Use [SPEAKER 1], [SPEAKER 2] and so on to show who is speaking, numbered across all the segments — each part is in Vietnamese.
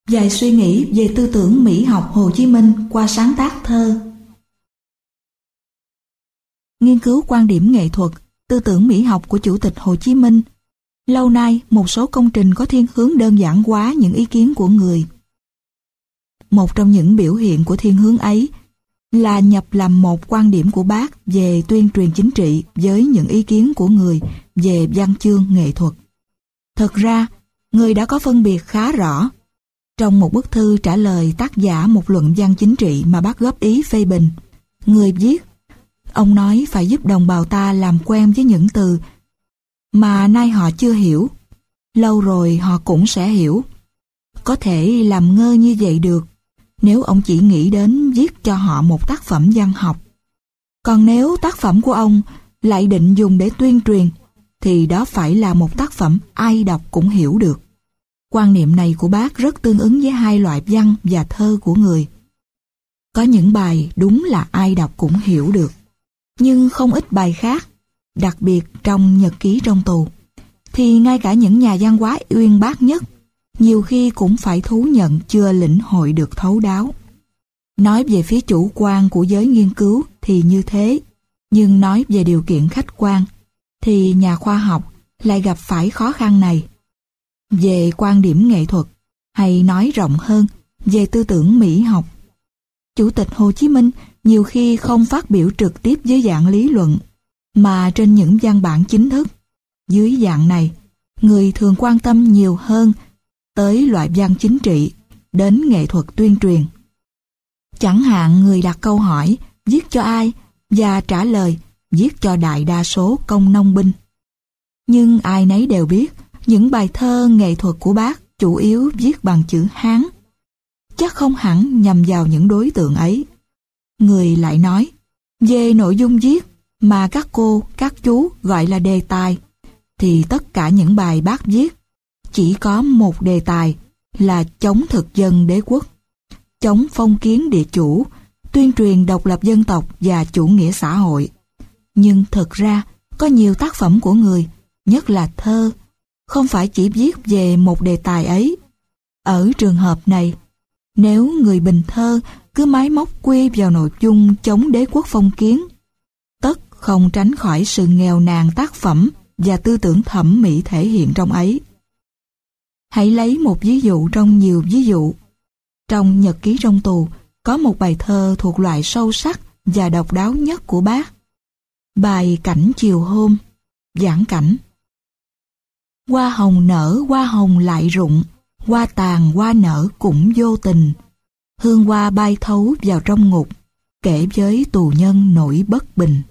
[SPEAKER 1] Vài suy nghĩ về tư tưởng mỹ học Hồ Chí Minh qua sáng tác thơ. Nghiên cứu quan điểm nghệ thuật, tư tưởng mỹ học của Chủ tịch Hồ Chí Minh. Lâu nay, một số công trình có thiên hướng đơn giản hóa những ý kiến của người. Một trong những biểu hiện của thiên hướng ấy là nhập làm một quan điểm của Bác về tuyên truyền chính trị với những ý kiến của người về văn chương nghệ thuật. Thực ra, người đã có phân biệt khá rõ. Trong một bức thư trả lời tác giả một luận văn chính trị mà Bác góp ý phê bình, người viết: ông nói phải giúp đồng bào ta làm quen với những từ mà nay họ chưa hiểu, lâu rồi họ cũng sẽ hiểu. Có thể làm ngơ như vậy được nếu ông chỉ nghĩ đến viết cho họ một tác phẩm văn học. Còn nếu tác phẩm của ông lại định dùng để tuyên truyền, thì đó phải là một tác phẩm ai đọc cũng hiểu được. Quan niệm này của Bác rất tương ứng với hai loại văn và thơ của người. Có những bài đúng là ai đọc cũng hiểu được, nhưng không ít bài khác, đặc biệt trong nhật ký trong tù, thì ngay cả những nhà văn hóa uyên bác nhất nhiều khi cũng phải thú nhận chưa lĩnh hội được thấu đáo. Nói về phía chủ quan của giới nghiên cứu thì như thế, nhưng nói về điều kiện khách quan thì nhà khoa học lại gặp phải khó khăn này. Về quan điểm nghệ thuật, hay nói rộng hơn, về tư tưởng mỹ học, Chủ tịch Hồ Chí Minh nhiều khi không phát biểu trực tiếp dưới dạng lý luận, mà trên những văn bản chính thức. Dưới dạng này, người thường quan tâm nhiều hơn tới loại văn chính trị, đến nghệ thuật tuyên truyền. Chẳng hạn người đặt câu hỏi viết cho ai và trả lời viết cho đại đa số công nông binh. Nhưng ai nấy đều biết những bài thơ nghệ thuật của Bác chủ yếu viết bằng chữ Hán, chắc không hẳn nhằm vào những đối tượng ấy. Người lại nói, về nội dung viết mà các cô, các chú gọi là đề tài, thì tất cả những bài Bác viết chỉ có một đề tài là chống thực dân đế quốc, chống phong kiến địa chủ, tuyên truyền độc lập dân tộc và chủ nghĩa xã hội. Nhưng thực ra có nhiều tác phẩm của người, nhất là thơ, không phải chỉ viết về một đề tài ấy. Ở trường hợp này, nếu người bình thơ cứ máy móc quy vào nội dung chống đế quốc phong kiến, tất không tránh khỏi sự nghèo nàn tác phẩm và tư tưởng thẩm mỹ thể hiện trong ấy. Hãy lấy một ví dụ trong nhiều ví dụ. Trong nhật ký trong tù có một bài thơ thuộc loại sâu sắc và độc đáo nhất của Bác. Bài Cảnh chiều hôm, giảng cảnh. Hoa hồng nở, hoa hồng lại rụng, hoa tàn, hoa nở cũng vô tình. Hương hoa bay thấu vào trong ngục, kể với tù nhân nỗi bất bình.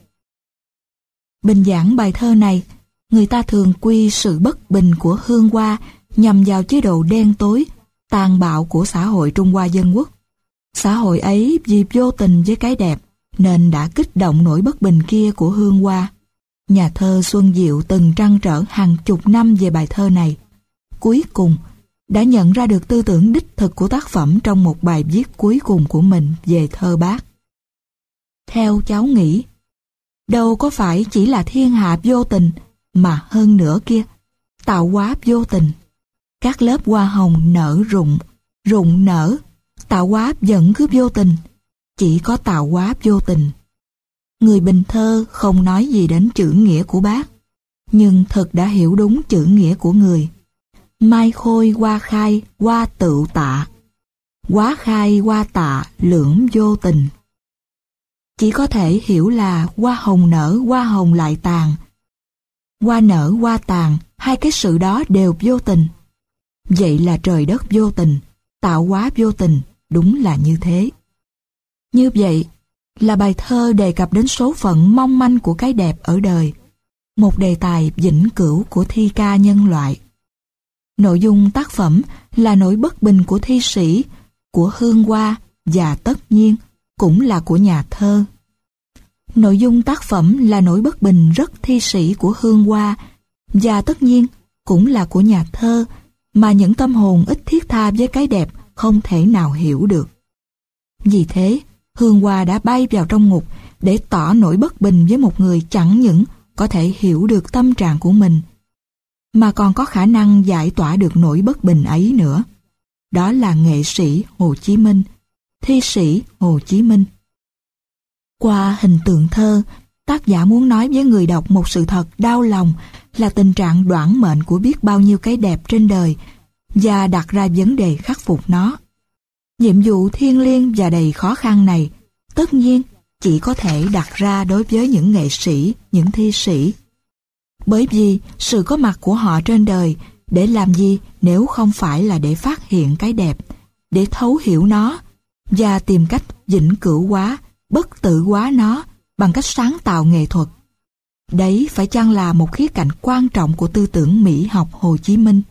[SPEAKER 1] Bình giảng bài thơ này, người ta thường quy sự bất bình của hương hoa nhằm vào chế độ đen tối, tàn bạo của xã hội Trung Hoa Dân Quốc. Xã hội ấy vì vô tình với cái đẹp nên đã kích động nỗi bất bình kia của hương hoa. Nhà thơ Xuân Diệu từng trăn trở hàng chục năm về bài thơ này. Cuối cùng, đã nhận ra được tư tưởng đích thực của tác phẩm trong một bài viết cuối cùng của mình về thơ Bác. Theo cháu nghĩ, đâu có phải chỉ là thiên hạ vô tình, mà hơn nữa kia, tạo hóa vô tình. Các lớp hoa hồng nở rụng, rụng nở, tạo hóa vẫn cứ vô tình, chỉ có tạo hóa vô tình. Người bình thơ không nói gì đến chữ nghĩa của Bác, nhưng thực đã hiểu đúng chữ nghĩa của người. Mai khôi hoa khai, hoa tựu tạ, quá khai hoa tạ, lưỡng vô tình. Chỉ có thể hiểu là hoa hồng nở, hoa hồng lại tàn. Hoa nở, hoa tàn, hai cái sự đó đều vô tình. Vậy là trời đất vô tình, tạo hóa vô tình, đúng là như thế. Như vậy là bài thơ đề cập đến số phận mong manh của cái đẹp ở đời, một đề tài vĩnh cửu của thi ca nhân loại. Nội dung tác phẩm là nỗi bất bình của thi sĩ, của hương hoa và tất nhiên cũng là của nhà thơ. Nội dung tác phẩm là nỗi bất bình rất thi sĩ của hương hoa và tất nhiên cũng là của nhà thơ, mà những tâm hồn ít thiết tha với cái đẹp không thể nào hiểu được. Vì thế, hương hoa đã bay vào trong ngục để tỏ nỗi bất bình với một người chẳng những có thể hiểu được tâm trạng của mình, mà còn có khả năng giải tỏa được nỗi bất bình ấy nữa. đó là nghệ sĩ Hồ Chí Minh, thi sĩ Hồ Chí Minh. Qua hình tượng thơ, tác giả muốn nói với người đọc một sự thật đau lòng là tình trạng đoản mệnh của biết bao nhiêu cái đẹp trên đời và đặt ra vấn đề khắc phục nó. Nhiệm vụ thiêng liêng và đầy khó khăn này tất nhiên chỉ có thể đặt ra đối với những nghệ sĩ, những thi sĩ. Bởi vì sự có mặt của họ trên đời để làm gì nếu không phải là để phát hiện cái đẹp, để thấu hiểu nó và tìm cách vĩnh cửu hóa, bất tử hóa nó bằng cách sáng tạo nghệ thuật. Đấy phải chăng là một khía cạnh quan trọng của tư tưởng mỹ học Hồ Chí Minh.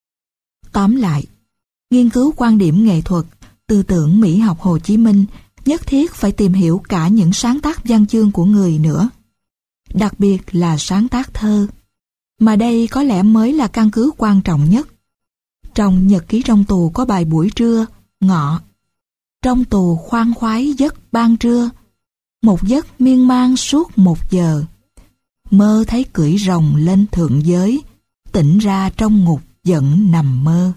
[SPEAKER 1] Tóm lại, nghiên cứu quan điểm nghệ thuật, tư tưởng mỹ học Hồ Chí Minh nhất thiết phải tìm hiểu cả những sáng tác văn chương của người nữa, đặc biệt là sáng tác thơ, mà đây có lẽ mới là căn cứ quan trọng nhất. Trong nhật ký trong tù có bài buổi trưa, ngọ. Trong tù khoan khoái giấc ban trưa, một giấc miên man suốt 1 giờ. Mơ thấy cưỡi rồng lên thượng giới, tỉnh ra trong ngục vẫn nằm mơ.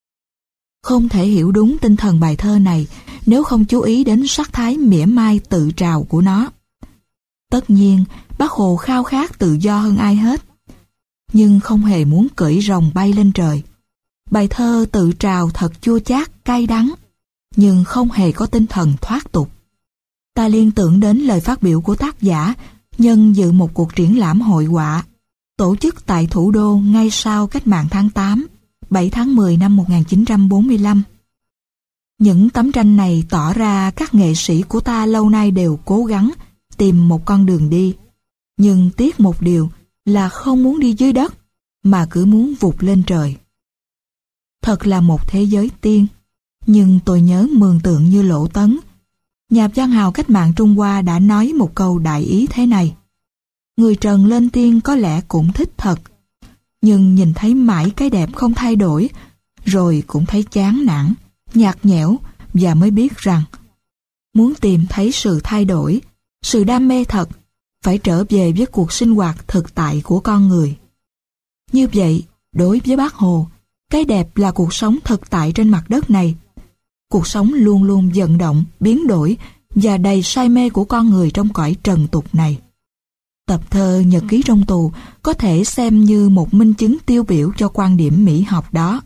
[SPEAKER 1] Không thể hiểu đúng tinh thần bài thơ này nếu không chú ý đến sắc thái mỉa mai tự trào của nó. Tất nhiên, Bác Hồ khao khát tự do hơn ai hết, nhưng không hề muốn cưỡi rồng bay lên trời. Bài thơ tự trào thật chua chát, cay đắng, nhưng không hề có tinh thần thoát tục. Ta liên tưởng đến lời phát biểu của tác giả nhân dự một cuộc triển lãm hội họa tổ chức tại thủ đô ngay sau cách mạng tháng 8, 7 tháng 10 năm 1945. Những tấm tranh này tỏ ra các nghệ sĩ của ta lâu nay đều cố gắng tìm một con đường đi, nhưng tiếc một điều là không muốn đi dưới đất, mà cứ muốn vụt lên trời. Thật là một thế giới tiên, nhưng tôi nhớ mường tượng như Lỗ Tấn, nhà văn hào cách mạng Trung Hoa đã nói một câu đại ý thế này: người trần lên tiên có lẽ cũng thích thật, nhưng nhìn thấy mãi cái đẹp không thay đổi, rồi cũng thấy chán nản, nhạt nhẽo và mới biết rằng muốn tìm thấy sự thay đổi, sự đam mê thật, phải trở về với cuộc sinh hoạt thực tại của con người. Như vậy, đối với Bác Hồ, cái đẹp là cuộc sống thực tại trên mặt đất này. Cuộc sống luôn luôn vận động, biến đổi và đầy say mê của con người trong cõi trần tục này. Tập thơ Nhật ký trong tù có thể xem như một minh chứng tiêu biểu cho quan điểm mỹ học đó.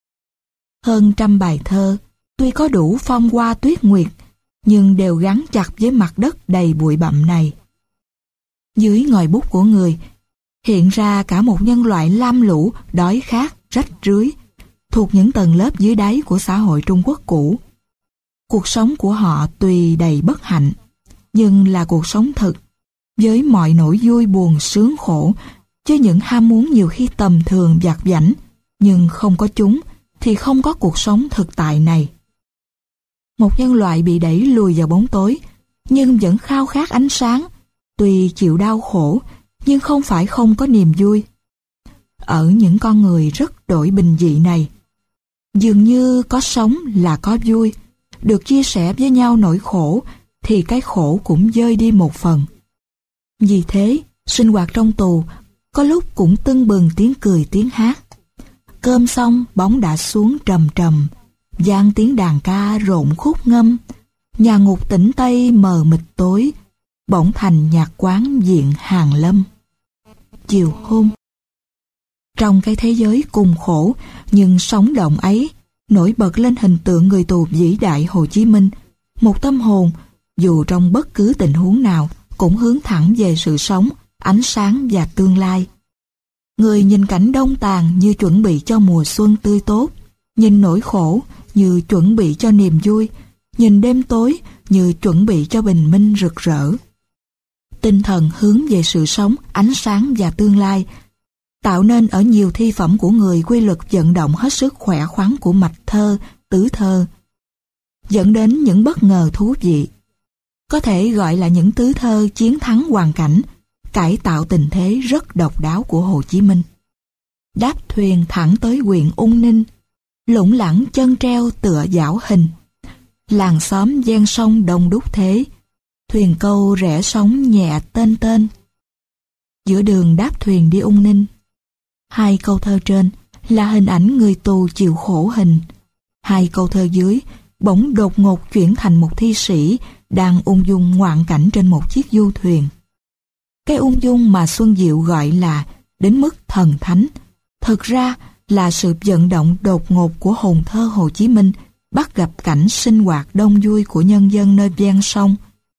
[SPEAKER 1] Hơn 100 bài thơ, tuy có đủ phong hoa tuyết nguyệt, nhưng đều gắn chặt với mặt đất đầy bụi bặm này. Dưới ngòi bút của người, hiện ra cả một nhân loại lam lũ, đói khát, rách rưới, thuộc những tầng lớp dưới đáy của xã hội Trung Quốc cũ. Cuộc sống của họ tuy đầy bất hạnh, nhưng là cuộc sống thực, với mọi nỗi vui buồn sướng khổ, với những ham muốn nhiều khi tầm thường vặt vãnh, nhưng không có chúng thì không có cuộc sống thực tại này. Một nhân loại bị đẩy lùi vào bóng tối, nhưng vẫn khao khát ánh sáng, tuy chịu đau khổ, nhưng không phải không có niềm vui. Ở những con người rất đổi bình dị này, dường như có sống là có vui, được chia sẻ với nhau nỗi khổ, thì cái khổ cũng vơi đi một phần. Vì thế, sinh hoạt trong tù, có lúc cũng tưng bừng tiếng cười tiếng hát. Cơm xong, bóng đã xuống trầm trầm, vang tiếng đàn ca rộn khúc ngâm. Nhà ngục tĩnh tây mờ mịt tối, bỗng thành nhạc quán diện Hàn Lâm. Chiều hôm, trong cái thế giới cùng khổ nhưng sống động ấy, nổi bật lên hình tượng người tù vĩ đại Hồ Chí Minh, một tâm hồn dù trong bất cứ tình huống nào cũng hướng thẳng về sự sống, ánh sáng và tương lai. Người nhìn cảnh đông tàn như chuẩn bị cho mùa xuân tươi tốt, nhìn nỗi khổ như chuẩn bị cho niềm vui, nhìn đêm tối như chuẩn bị cho bình minh rực rỡ. Tinh thần hướng về sự sống, ánh sáng và tương lai, tạo nên ở nhiều thi phẩm của người quy luật vận động hết sức khỏe khoắn của mạch thơ, tứ thơ, dẫn đến những bất ngờ thú vị. Có thể gọi là những tứ thơ chiến thắng hoàn cảnh, cải tạo tình thế rất độc đáo của Hồ Chí Minh. Đáp thuyền thẳng tới huyện Ung Ninh, lủng lẳng chân treo tựa dảo hình. Làng xóm ven sông đông đúc thế, thuyền câu rẽ sóng nhẹ tên tên. Giữa đường đáp thuyền đi Ung Ninh, hai câu thơ trên là hình ảnh người tù chịu khổ hình. Hai câu thơ dưới bỗng đột ngột chuyển thành một thi sĩ đang ung dung ngoạn cảnh trên một chiếc du thuyền. Cái ung dung mà Xuân Diệu gọi là đến mức thần thánh, thực ra là sự vận động đột ngột của hồn thơ Hồ Chí Minh bắt gặp cảnh sinh hoạt đông vui của nhân dân nơi ven sông.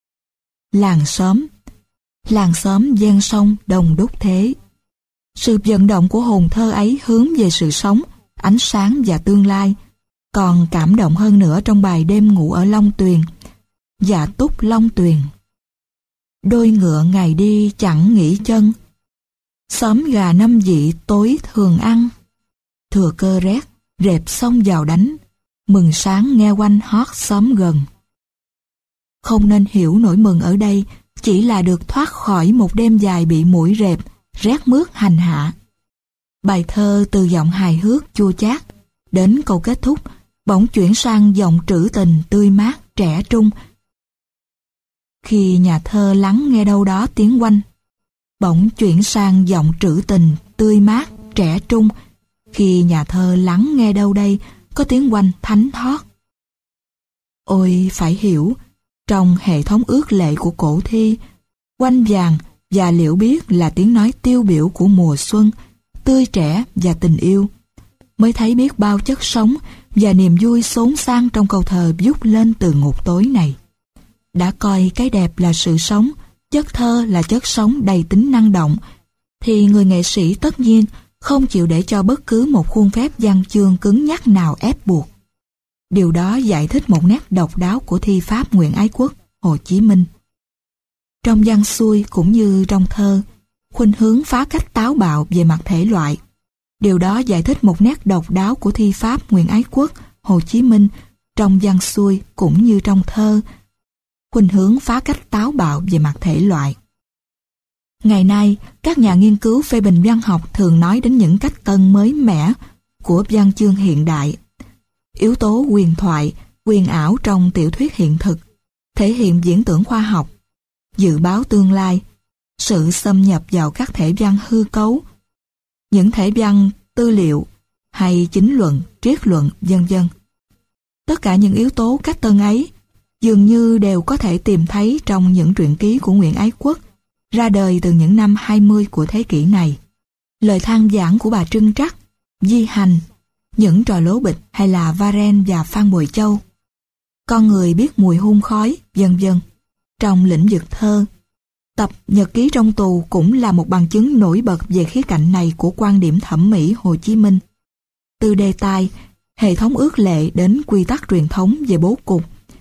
[SPEAKER 1] Làng xóm ven sông đông đúc thế. Sự vận động của hồn thơ ấy hướng về sự sống, ánh sáng và tương lai. Còn cảm động hơn nữa trong bài Đêm ngủ ở Long Tuyền. Dạ túc Long Tuyền. Đôi ngựa ngày đi chẳng nghỉ chân, xóm gà năm vị tối thường ăn. Thừa cơ rét, rệp sông vào đánh, mừng sáng nghe quanh hót xóm gần. Không nên hiểu nỗi mừng ở đây chỉ là được thoát khỏi một đêm dài bị muỗi rệp, rét mướt hành hạ. Bài thơ từ giọng hài hước chua chát đến câu kết thúc bỗng chuyển sang giọng trữ tình tươi mát trẻ trung. Khi nhà thơ lắng nghe đâu đó tiếng oanh, bỗng chuyển sang giọng trữ tình tươi mát trẻ trung. Khi nhà thơ lắng nghe đâu đây có tiếng oanh thánh thót. Ôi phải hiểu, trong hệ thống ước lệ của cổ thi, oanh vàng và liễu biết là tiếng nói tiêu biểu của mùa xuân, tươi trẻ và tình yêu. Mới thấy biết bao chất sống và niềm vui xốn sang trong câu thơ vút lên từ ngục tối này. Đã coi cái đẹp là sự sống, chất thơ là chất sống đầy tính năng động, thì người nghệ sĩ tất nhiên không chịu để cho bất cứ một khuôn phép văn chương cứng nhắc nào ép buộc. Điều đó giải thích một nét độc đáo của thi pháp Nguyễn Ái Quốc, Hồ Chí Minh. Trong văn xuôi cũng như trong thơ, khuynh hướng phá cách táo bạo về mặt thể loại. Điều đó giải thích một nét độc đáo của thi pháp Nguyễn Ái Quốc, Hồ Chí Minh trong văn xuôi cũng như trong thơ, khuynh hướng phá cách táo bạo về mặt thể loại. Ngày nay, các nhà nghiên cứu phê bình văn học thường nói đến những cách tân mới mẻ của văn chương hiện đại. Yếu tố huyền thoại, huyền ảo trong tiểu thuyết hiện thực, thể hiện viễn tưởng khoa học, dự báo tương lai, sự xâm nhập vào các thể văn hư cấu, những thể văn tư liệu hay chính luận, triết luận, vân vân. Tất cả những yếu tố cách tân ấy dường như đều có thể tìm thấy trong những truyện ký của Nguyễn Ái Quốc ra đời từ những năm 20 của thế kỷ này. Lời than vãn của bà Trưng Trắc, Di Hành, những trò lố bịch hay là Varenne và Phan Bội Châu. Con người biết mùi hun khói, vân vân. Trong lĩnh vực thơ, tập Nhật ký trong tù cũng là một bằng chứng nổi bật về khía cạnh này của quan điểm thẩm mỹ Hồ Chí Minh. Từ đề tài, hệ thống ước lệ đến quy tắc truyền thống về bố cục,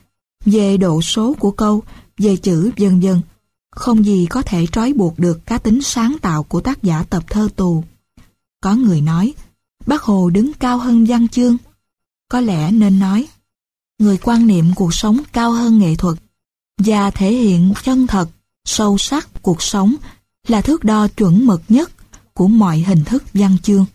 [SPEAKER 1] về độ số của câu, về chữ vân vân, không gì có thể trói buộc được cá tính sáng tạo của tác giả tập thơ Tù. Có người nói, Bác Hồ đứng cao hơn văn chương. Có lẽ nên nói, người quan niệm cuộc sống cao hơn nghệ thuật và thể hiện chân thật, sâu sắc cuộc sống là thước đo chuẩn mực nhất của mọi hình thức văn chương.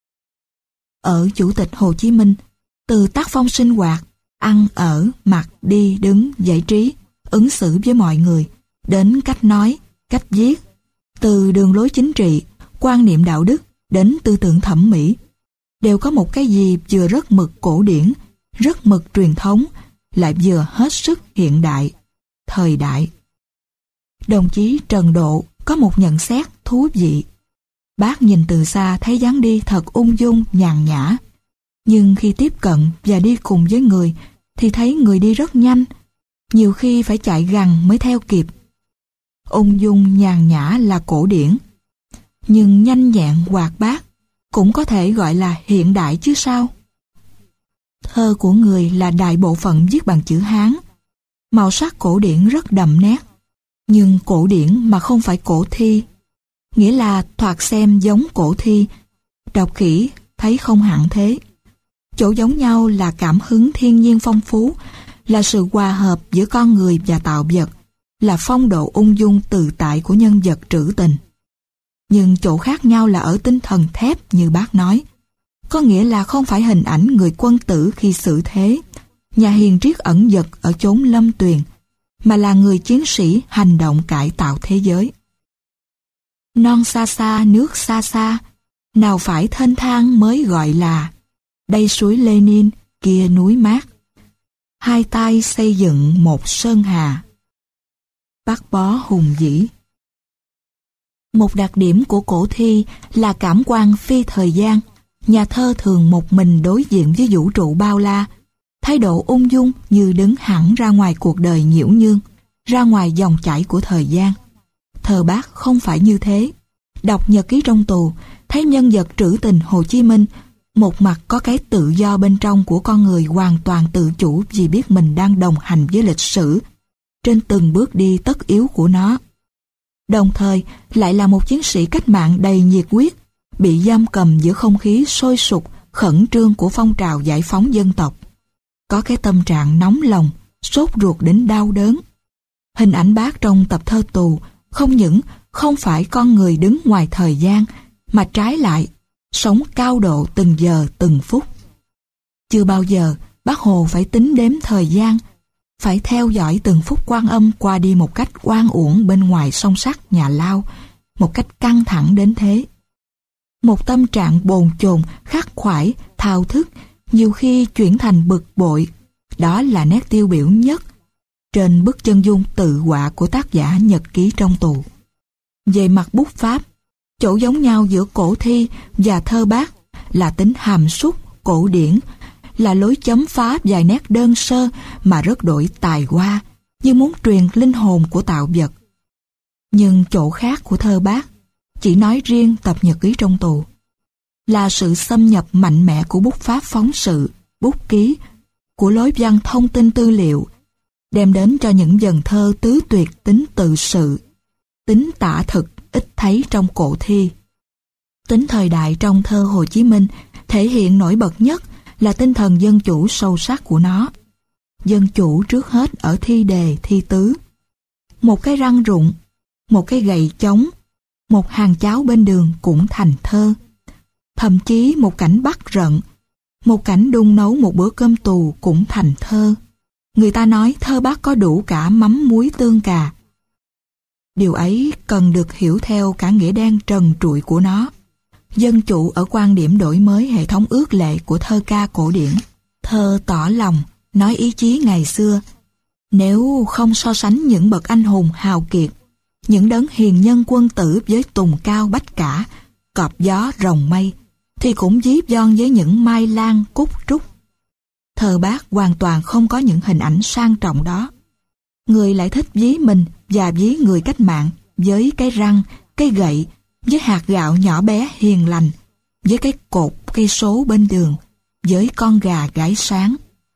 [SPEAKER 1] Ở Chủ tịch Hồ Chí Minh, từ tác phong sinh hoạt, ăn ở, mặc, đi, đứng, giải trí, ứng xử với mọi người, đến cách nói, cách viết, từ đường lối chính trị, quan niệm đạo đức đến tư tưởng thẩm mỹ, đều có một cái gì vừa rất mực cổ điển, rất mực truyền thống, lại vừa hết sức hiện đại, thời đại. Đồng chí Trần Độ có một nhận xét thú vị. Bác nhìn từ xa thấy dáng đi thật ung dung, nhàn nhã. Nhưng khi tiếp cận và đi cùng với người thì thấy người đi rất nhanh, nhiều khi phải chạy gằng mới theo kịp. Ung dung nhàn nhã là cổ điển, nhưng nhanh nhẹn hoạt bát cũng có thể gọi là hiện đại chứ sao. Thơ của người là đại bộ phận viết bằng chữ Hán, màu sắc cổ điển rất đậm nét, nhưng cổ điển mà không phải cổ thi, nghĩa là thoạt xem giống cổ thi, đọc kỹ thấy không hẳn thế. Chỗ giống nhau là cảm hứng thiên nhiên phong phú, là sự hòa hợp giữa con người và tạo vật, là phong độ ung dung tự tại của nhân vật trữ tình. Nhưng chỗ khác nhau là ở tinh thần thép như bác nói, có nghĩa là không phải hình ảnh người quân tử khi xử thế, nhà hiền triết ẩn dật ở chốn lâm tuyền, mà là người chiến sĩ hành động cải tạo thế giới. Non xa xa, nước xa xa, nào phải thênh thang mới gọi là. Đây suối Lenin, kia núi mát. Hai tay xây dựng một sơn hà. Bác bó hùng vĩ. Một đặc điểm của cổ thi là cảm quan phi thời gian. Nhà thơ thường một mình đối diện với vũ trụ bao la, thái độ ung dung như đứng hẳn ra ngoài cuộc đời nhiễu nhương, ra ngoài dòng chảy của thời gian. Thơ Bác không phải như thế. Đọc nhật ký trong tù, thấy nhân vật trữ tình Hồ Chí Minh, một mặt có cái tự do bên trong của con người hoàn toàn tự chủ vì biết mình đang đồng hành với lịch sử trên từng bước đi tất yếu của nó. Đồng thời lại là một chiến sĩ cách mạng đầy nhiệt huyết, bị giam cầm giữa không khí sôi sục, khẩn trương của phong trào giải phóng dân tộc. Có cái tâm trạng nóng lòng, sốt ruột đến đau đớn. Hình ảnh Bác trong tập thơ Tù không những không phải con người đứng ngoài thời gian, mà trái lại, sống cao độ từng giờ từng phút. Chưa bao giờ Bác Hồ phải tính đếm thời gian, phải theo dõi từng phút quan âm qua đi một cách oan uổng bên ngoài song sắt nhà lao, một cách căng thẳng đến thế. Một tâm trạng bồn chồn, khắc khoải, thao thức, nhiều khi chuyển thành bực bội. Đó là nét tiêu biểu nhất trên bức chân dung tự họa của tác giả Nhật ký trong tù. Về mặt bút pháp, chỗ giống nhau giữa cổ thi và thơ Bác là tính hàm súc, cổ điển, là lối chấm phá vài nét đơn sơ mà rất đổi tài hoa, như muốn truyền linh hồn của tạo vật. Nhưng chỗ khác của thơ Bác, chỉ nói riêng tập nhật ký trong tù, là sự xâm nhập mạnh mẽ của bút pháp phóng sự, bút ký, của lối văn thông tin tư liệu, đem đến cho những dần thơ tứ tuyệt tính tự sự, tính tả thực ít thấy trong cổ thi. Tính thời đại trong thơ Hồ Chí Minh thể hiện nổi bật nhất là tinh thần dân chủ sâu sắc của nó. Dân chủ trước hết ở thi đề, thi tứ. Một cái răng rụng, một cái gậy chống, một hàng cháo bên đường cũng thành thơ. Thậm chí một cảnh bắt rận, một cảnh đun nấu một bữa cơm tù cũng thành thơ. Người ta nói thơ Bác có đủ cả mắm muối tương cà. Điều ấy cần được hiểu theo cả nghĩa đen trần trụi của nó. Dân chủ ở quan điểm đổi mới hệ thống ước lệ của thơ ca cổ điển. Thơ tỏ lòng, nói ý chí ngày xưa. Nếu không so sánh những bậc anh hùng hào kiệt, những đấng hiền nhân quân tử với Tùng Cao Bách Cả, cọp gió rồng mây, thì cũng dí von với những mai lan cúc trúc. Thơ Bác hoàn toàn không có những hình ảnh sang trọng đó. Người lại thích ví mình và ví người cách mạng với cái răng, cái gậy, với hạt gạo nhỏ bé hiền lành, với cái cột cây số bên đường, với con gà gáy sáng.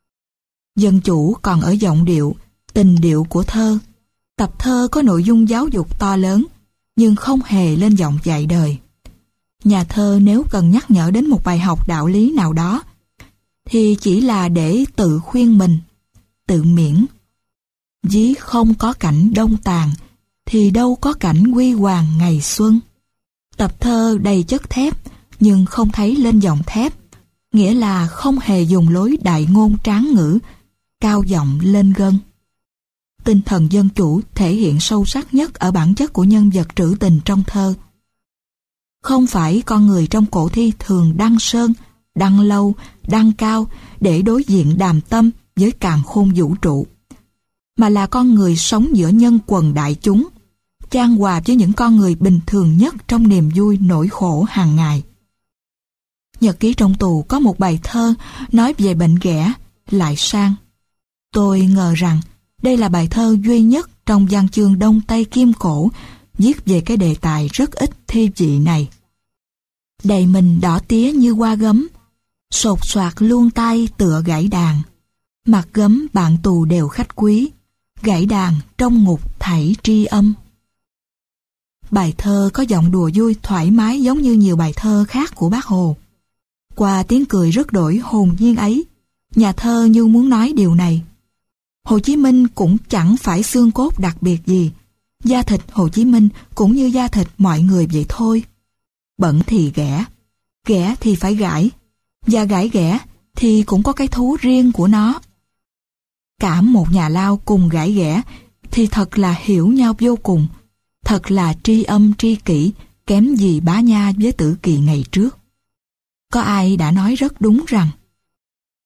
[SPEAKER 1] Dân chủ còn ở giọng điệu, tình điệu của thơ. Tập thơ có nội dung giáo dục to lớn, nhưng không hề lên giọng dạy đời. Nhà thơ nếu cần nhắc nhở đến một bài học đạo lý nào đó, thì chỉ là để tự khuyên mình, tự miễn. Ví không có cảnh đông tàn, thì đâu có cảnh huy hoàng ngày xuân. Tập thơ đầy chất thép, nhưng không thấy lên giọng thép, nghĩa là không hề dùng lối đại ngôn tráng ngữ, cao giọng lên gân. Tinh thần dân chủ thể hiện sâu sắc nhất ở bản chất của nhân vật trữ tình trong thơ. Không phải con người trong cổ thi thường đăng sơn, đăng lâu, đăng cao để đối diện đàm tâm với càn khôn vũ trụ, mà là con người sống giữa nhân quần đại chúng, chan hòa với những con người bình thường nhất trong niềm vui nỗi khổ hàng ngày. Nhật ký trong tù có một bài thơ nói về bệnh ghẻ, lại sang. Tôi ngờ rằng đây là bài thơ duy nhất trong văn chương Đông Tây Kim Cổ viết về cái đề tài rất ít thi vị này. Đầy mình đỏ tía như hoa gấm, sột soạt luông tay tựa gãy đàn. Mặt gấm bạn tù đều khách quý, gãy đàn trong ngục thảy tri âm. Bài thơ có giọng đùa vui thoải mái giống như nhiều bài thơ khác của Bác Hồ. Qua tiếng cười rất đổi hồn nhiên ấy, nhà thơ như muốn nói điều này. Hồ Chí Minh cũng chẳng phải xương cốt đặc biệt gì. Da thịt Hồ Chí Minh cũng như da thịt mọi người vậy thôi. Bận thì ghẻ, ghẻ thì phải gãi, và gãi ghẻ thì cũng có cái thú riêng của nó. Cả một nhà lao cùng gãi ghẻ thì thật là hiểu nhau vô cùng, thật là tri âm tri kỷ, kém gì Bá Nha với Tử Kỳ ngày trước. Có ai đã nói rất đúng rằng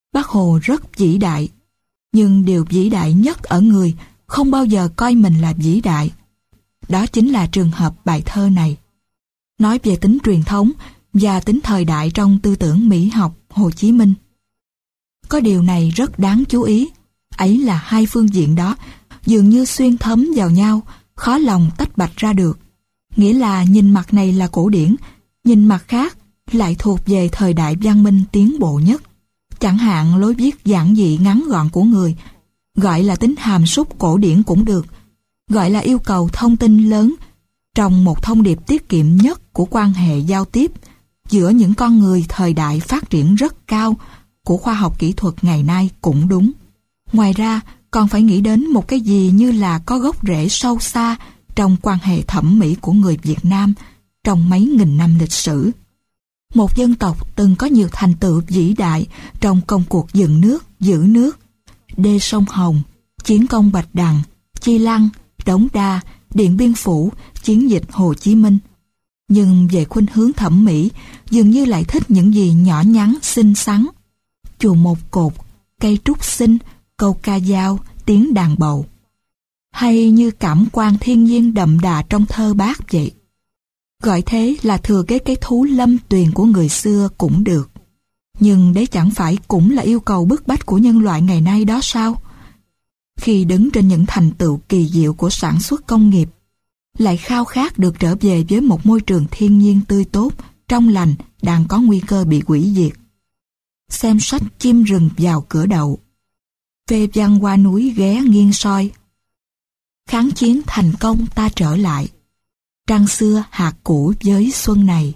[SPEAKER 1] Bác Hồ rất vĩ đại, nhưng điều vĩ đại nhất ở người không bao giờ coi mình là vĩ đại. Đó chính là trường hợp bài thơ này. Nói về tính truyền thống và tính thời đại trong tư tưởng Mỹ học Hồ Chí Minh. Có điều này rất đáng chú ý, ấy là hai phương diện đó dường như xuyên thấm vào nhau, khó lòng tách bạch ra được. Nghĩa là nhìn mặt này là cổ điển, nhìn mặt khác lại thuộc về thời đại văn minh tiến bộ nhất. Chẳng hạn lối viết giản dị ngắn gọn của người, gọi là tính hàm súc cổ điển cũng được, gọi là yêu cầu thông tin lớn trong một thông điệp tiết kiệm nhất của quan hệ giao tiếp giữa những con người thời đại phát triển rất cao của khoa học kỹ thuật ngày nay cũng đúng. Ngoài ra, còn phải nghĩ đến một cái gì như là có gốc rễ sâu xa trong quan hệ thẩm mỹ của người Việt Nam trong mấy nghìn năm lịch sử. Một dân tộc từng có nhiều thành tựu vĩ đại trong công cuộc dựng nước, giữ nước, đê sông Hồng, chiến công Bạch Đằng, Chi Lăng, Đống Đa, Điện Biên Phủ, chiến dịch Hồ Chí Minh. Nhưng về khuynh hướng thẩm mỹ, dường như lại thích những gì nhỏ nhắn, xinh xắn. Chùa một cột, cây trúc xinh, câu ca dao, tiếng đàn bầu. Hay như cảm quan thiên nhiên đậm đà trong thơ Bác vậy. Gọi thế là thừa kế cái thú lâm tuyền của người xưa cũng được. Nhưng đấy chẳng phải cũng là yêu cầu bức bách của nhân loại ngày nay đó sao? Khi đứng trên những thành tựu kỳ diệu của sản xuất công nghiệp, lại khao khát được trở về với một môi trường thiên nhiên tươi tốt, trong lành, đang có nguy cơ bị hủy diệt. Xem sách Chim rừng vào cửa đậu, phê văn qua núi ghé nghiêng soi. Kháng chiến thành công ta trở lại, trăng xưa hạt cũ với xuân này.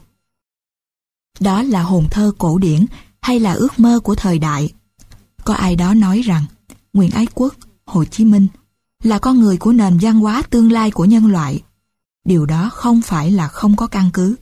[SPEAKER 1] Đó là hồn thơ cổ điển hay là ước mơ của thời đại. Có ai đó nói rằng Nguyễn Ái Quốc, Hồ Chí Minh là con người của nền văn hóa tương lai của nhân loại. Điều đó không phải là không có căn cứ.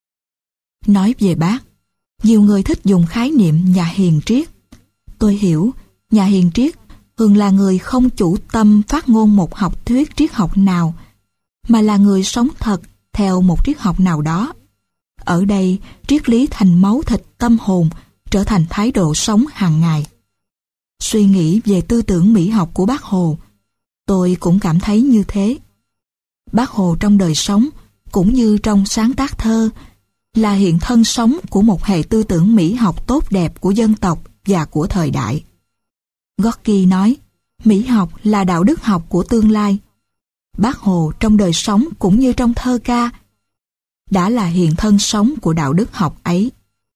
[SPEAKER 1] Nói về Bác, nhiều người thích dùng khái niệm nhà hiền triết. Tôi hiểu, nhà hiền triết thường là người không chủ tâm phát ngôn một học thuyết triết học nào, mà là người sống thật theo một triết học nào đó. Ở đây, triết lý thành máu thịt tâm hồn, trở thành thái độ sống hàng ngày. Suy nghĩ về tư tưởng Mỹ học của Bác Hồ, tôi cũng cảm thấy như thế. Bác Hồ trong đời sống, cũng như trong sáng tác thơ, là hiện thân sống của một hệ tư tưởng Mỹ học tốt đẹp của dân tộc và của thời đại. Gorky nói, Mỹ học là đạo đức học của tương lai. Bác Hồ trong đời sống cũng như trong thơ ca, đã là hiện thân sống của đạo đức học ấy.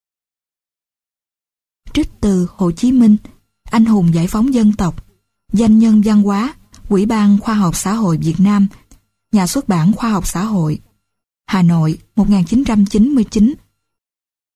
[SPEAKER 1] Trích từ Hồ Chí Minh, anh hùng giải phóng dân tộc, danh nhân văn hóa, Ủy ban Khoa học Xã hội Việt Nam, Nhà xuất bản Khoa học Xã hội, Hà Nội, 1999,